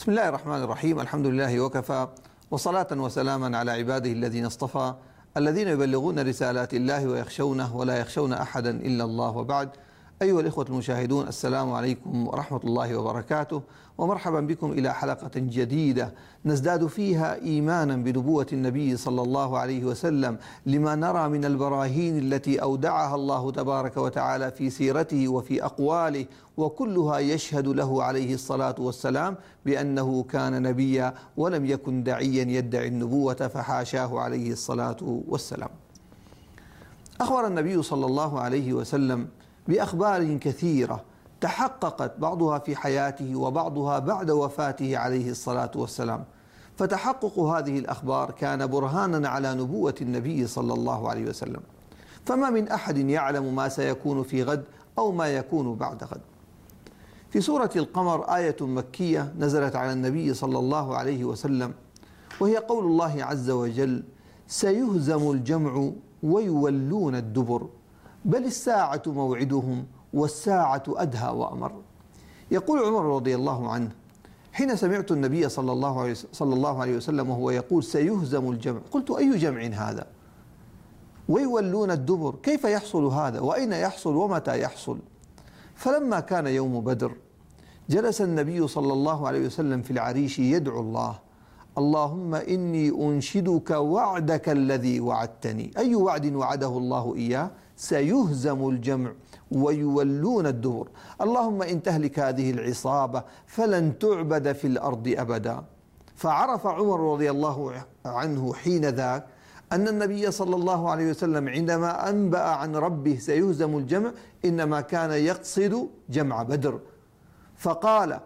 بسم الله الرحمن الرحيم. الحمد لله وكفى، وصلاة وسلاما على عباده الذين اصطفى، الذين يبلغون رسالات الله ويخشونه ولا يخشون أحدا إلا الله، وبعد. أيها الإخوة المشاهدون، السلام عليكم ورحمة الله وبركاته، ومرحبا بكم إلى حلقة جديدة نزداد فيها إيمانا بنبوة النبي صلى الله عليه وسلم، لما نرى من البراهين التي أودعها الله تبارك وتعالى في سيرته وفي أقواله، وكلها يشهد له عليه الصلاة والسلام بأنه كان نبيا ولم يكن داعيا يدعي النبوة، فحاشاه عليه الصلاة والسلام. أخبر النبي صلى الله عليه وسلم بأخبار كثيرة تحققت بعضها في حياته وبعضها بعد وفاته عليه الصلاة والسلام، فتحقق هذه الأخبار كان برهانا على نبوة النبي صلى الله عليه وسلم، فما من أحد يعلم ما سيكون في غد أو ما يكون بعد غد. في سورة القمر آية مكية نزلت على النبي صلى الله عليه وسلم، وهي قول الله عز وجل: سيهزم الجمع ويولون الدبر بل الساعة موعدهم والساعة أدهى وأمر. يقول عمر رضي الله عنه حين سمعت النبي صلى الله عليه وسلم وهو يقول سيهزم الجمع، قلت: أي جمع هذا؟ ويولون الدبر، كيف يحصل هذا؟ وأين يحصل ومتى يحصل؟ فلما كان يوم بدر جلس النبي صلى الله عليه وسلم في العريش يدعو الله: اللهم إني أنشدك وعدك الذي وعدتني. أي وعد وعده الله إياه؟ سيهزم الجمع ويولون الدبر. اللهم إن تهلك هذه العصابة فلن تعبد في الأرض أبدا. فعرف عمر رضي الله عنه حين ذاك أن النبي صلى الله عليه وسلم عندما أنبأ عن ربه سيهزم الجمع إنما كان يقصد جمع بدر، فقال: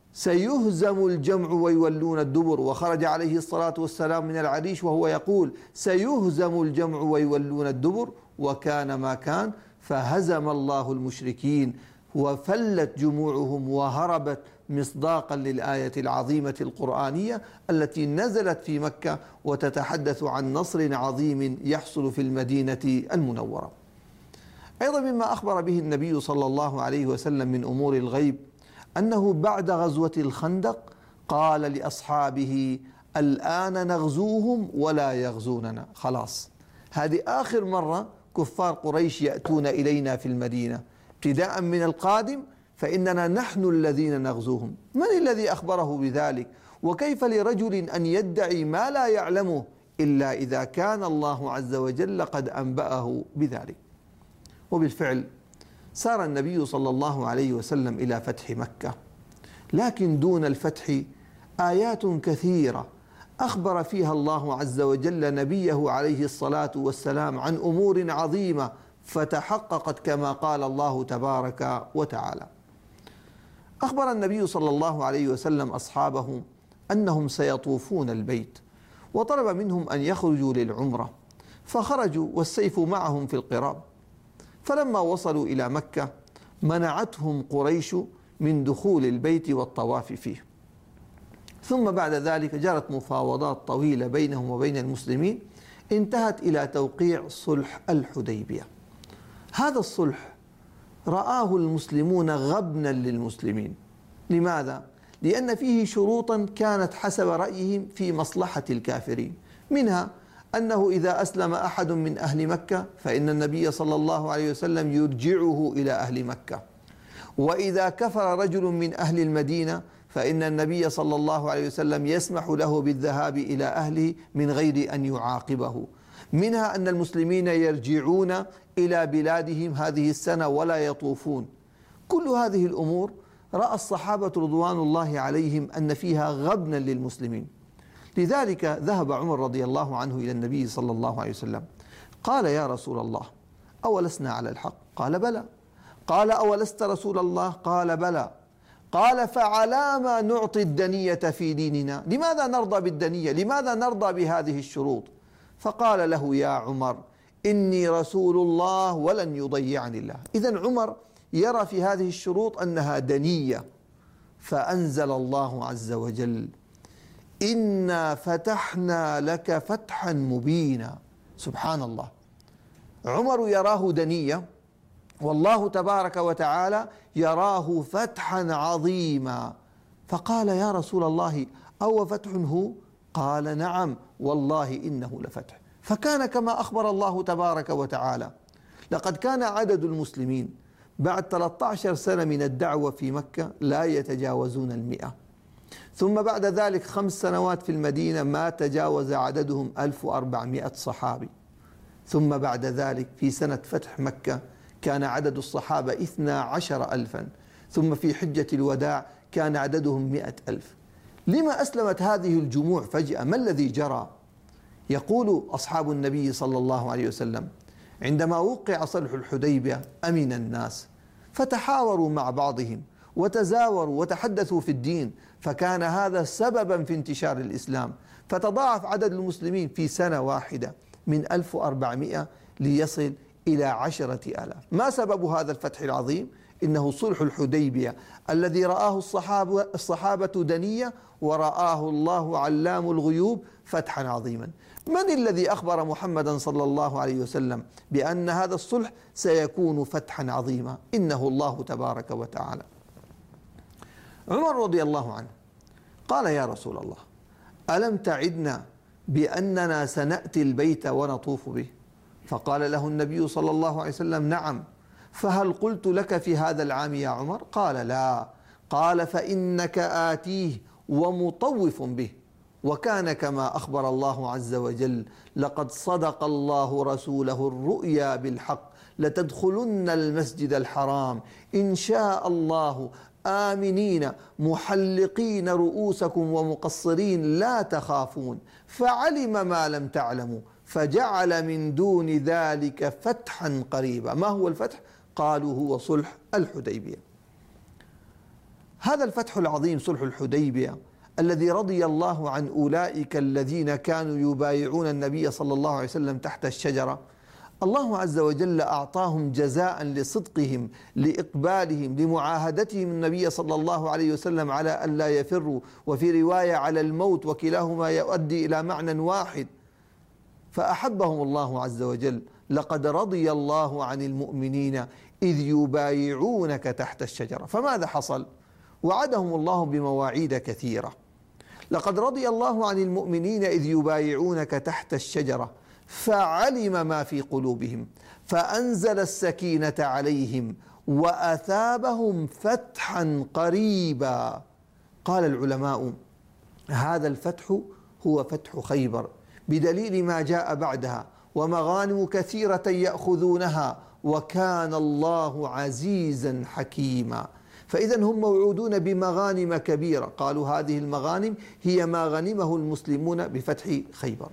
سيهزم الجمع ويولون الدبر، وخرج عليه الصلاة والسلام من العريش وهو يقول: سيهزم الجمع ويولون الدبر، وكان ما كان، فهزم الله المشركين وفلت جموعهم وهربت مصداقا للآية العظيمة القرآنية التي نزلت في مكة وتتحدث عن نصر عظيم يحصل في المدينة المنورة. أيضا مما أخبر به النبي صلى الله عليه وسلم من أمور الغيب أنه بعد غزوة الخندق قال لأصحابه: الآن نغزوهم ولا يغزوننا. خلاص، هذه آخر مرة كفار قريش يأتون إلينا في المدينة، ابتداء من القادم فإننا نحن الذين نغزوهم. من الذي أخبره بذلك؟ وكيف لرجل أن يدعي ما لا يعلمه إلا إذا كان الله عز وجل قد أنبأه بذلك؟ وبالفعل سار النبي صلى الله عليه وسلم إلى فتح مكة، لكن دون الفتح آيات كثيرة أخبر فيها الله عز وجل نبيه عليه الصلاة والسلام عن أمور عظيمة فتحققت كما قال الله تبارك وتعالى. أخبر النبي صلى الله عليه وسلم أصحابه أنهم سيطوفون البيت، وطلب منهم أن يخرجوا للعمرة، فخرجوا والسيف معهم في القراب. فلما وصلوا إلى مكة منعتهم قريش من دخول البيت والطواف فيه، ثم بعد ذلك جرت مفاوضات طويلة بينهم وبين المسلمين انتهت إلى توقيع صلح الحديبية. هذا الصلح رآه المسلمون غبنا للمسلمين. لماذا؟ لأن فيه شروطا كانت حسب رأيهم في مصلحة الكافرين، منها أنه إذا أسلم أحد من أهل مكة فإن النبي صلى الله عليه وسلم يرجعه إلى أهل مكة، وإذا كفر رجل من أهل المدينة فإن النبي صلى الله عليه وسلم يسمح له بالذهاب إلى أهله من غير أن يعاقبه، منها أن المسلمين يرجعون إلى بلادهم هذه السنة ولا يطوفون. كل هذه الأمور رأى الصحابة رضوان الله عليهم أن فيها غبنا للمسلمين، لذلك ذهب عمر رضي الله عنه إلى النبي صلى الله عليه وسلم قال: يا رسول الله، أولسنا على الحق؟ قال: بلى. قال: أولست رسول الله؟ قال: بلى. قال: فعلى ما نعطي الدنية في ديننا؟ لماذا نرضى بالدنية؟ لماذا نرضى بهذه الشروط؟ فقال له: يا عمر، إني رسول الله ولن يضيعني الله. إذن عمر يرى في هذه الشروط أنها دنية، فأنزل الله عز وجل: إنا فتحنا لك فتحا مبينا. سبحان الله، عمر يراه دنية والله تبارك وتعالى يراه فتحا عظيما. فقال يا رسول الله أو فتح هو؟ قال نعم والله إنه لفتح. فكان كما أخبر الله تبارك وتعالى. لقد كان عدد المسلمين بعد 13 سنة من الدعوة في مكة لا يتجاوزون 100، ثم بعد ذلك 5 سنوات في المدينة ما تجاوز عددهم 1400 صحابي، ثم بعد ذلك في سنة فتح مكة كان عدد الصحابة 12,000، ثم في حجة الوداع كان عددهم 100,000. لما أسلمت هذه الجموع فجأة؟ ما الذي جرى؟ يقول أصحاب النبي صلى الله عليه وسلم عندما وقع صلح الحديبية أمن الناس، فتحاوروا مع بعضهم وتزاوروا وتحدثوا في الدين، فكان هذا سببا في انتشار الإسلام، فتضاعف عدد المسلمين في سنة واحدة من 1400 ليصل إلى 10,000. ما سبب هذا الفتح العظيم؟ إنه صلح الحديبية الذي رآه الصحابة دنية ورآه الله علام الغيوب فتحا عظيما. من الذي أخبر محمدا صلى الله عليه وسلم بأن هذا الصلح سيكون فتحا عظيما؟ إنه الله تبارك وتعالى. عمر رضي الله عنه قال يا رسول الله ألم تعدنا بأننا سنأتي البيت ونطوف به؟ فقال له النبي صلى الله عليه وسلم نعم، فهل قلت لك في هذا العام يا عمر؟ قال لا. قال فإنك آتيه ومطوف به. وكان كما أخبر الله عز وجل لقد صدق الله رسوله الرؤيا بالحق لتدخلن المسجد الحرام إن شاء الله آمنين محلقين رؤوسكم ومقصرين لا تخافون، فعلم ما لم تعلموا فجعل من دون ذلك فتحا قريبا. ما هو الفتح؟ قالوا هو صلح الحديبية. هذا الفتح العظيم صلح الحديبية الذي رضي الله عن أولئك الذين كانوا يبايعون النبي صلى الله عليه وسلم تحت الشجرة، الله عز وجل أعطاهم جزاء لصدقهم، لإقبالهم، لمعاهدتهم النبي صلى الله عليه وسلم على أن لا يفروا، وفي رواية على الموت، وكلاهما يؤدي إلى معنى واحد. فأحبهم الله عز وجل. لقد رضي الله عن المؤمنين إذ يبايعونك تحت الشجرة. فماذا حصل؟ وعدهم الله بمواعيد كثيرة. لقد رضي الله عن المؤمنين إذ يبايعونك تحت الشجرة فعلم ما في قلوبهم فأنزل السكينة عليهم وأثابهم فتحا قريبا. قال العلماء هذا الفتح هو فتح خيبر بدليل ما جاء بعدها ومغانم كثيرة يأخذونها وكان الله عزيزا حكيما. فإذا هم موعودون بمغانم كبيرة. قالوا هذه المغانم هي ما غنمه المسلمون بفتح خيبر.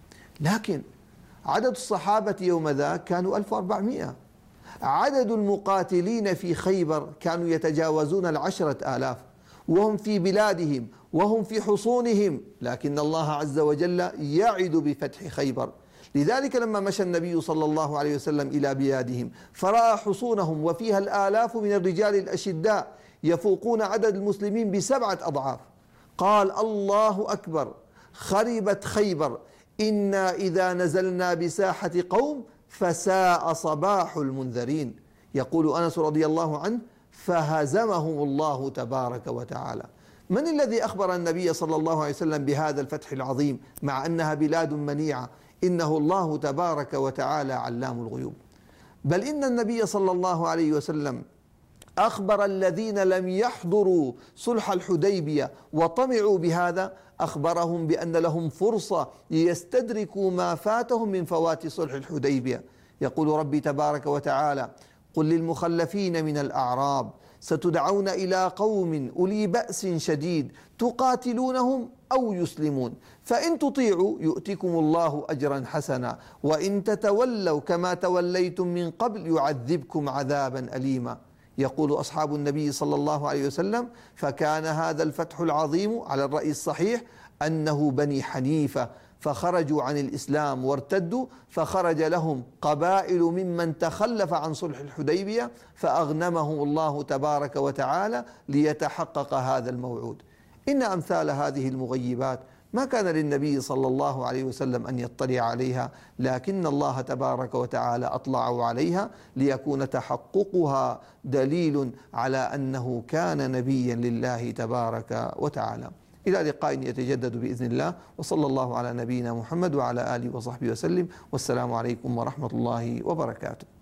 لكن عدد الصحابة يوم ذاك كانوا 1400. عدد المقاتلين في خيبر كانوا يتجاوزون 10,000 وهم في بلادهم وهم في حصونهم، لكن الله عز وجل يعد بفتح خيبر. لذلك لما مشى النبي صلى الله عليه وسلم إلى بلادهم فرأى حصونهم وفيها الآلاف من الرجال الأشداء يفوقون عدد المسلمين ب7 أضعاف، قال الله أكبر، خربت خيبر، إنا إذا نزلنا بساحة قوم فساء صباح المنذرين. يقول أنس رضي الله عنه فهزمهم الله تبارك وتعالى. من الذي أخبر النبي صلى الله عليه وسلم بهذا الفتح العظيم مع أنها بلاد منيعة؟ إنه الله تبارك وتعالى علام الغيوب. بل إن النبي صلى الله عليه وسلم أخبر الذين لم يحضروا صلح الحديبية وطمعوا بهذا، أخبرهم بأن لهم فرصة ليستدركوا ما فاتهم من فوات صلح الحديبية. يقول ربي تبارك وتعالى قل للمخلفين من الأعراب ستدعون إلى قوم أولي بأس شديد تقاتلونهم أو يسلمون فإن تطيعوا يؤتكم الله أجرا حسنا وإن تتولوا كما توليتم من قبل يعذبكم عذابا أليما. يقول أصحاب النبي صلى الله عليه وسلم فكان هذا الفتح العظيم على الرأي الصحيح أنه بني حنيفة، فخرجوا عن الإسلام وارتدوا، فخرج لهم قبائل ممن تخلف عن صلح الحديبية فأغنمهم الله تبارك وتعالى ليتحقق هذا الموعود. إن أمثال هذه المغيبات ما كان للنبي صلى الله عليه وسلم أن يطلع عليها، لكن الله تبارك وتعالى أطلعوا عليها ليكون تحققها دليل على أنه كان نبيا لله تبارك وتعالى. إلى لقاء يتجدد بإذن الله، وصلى الله على نبينا محمد وعلى آله وصحبه وسلم، والسلام عليكم ورحمة الله وبركاته.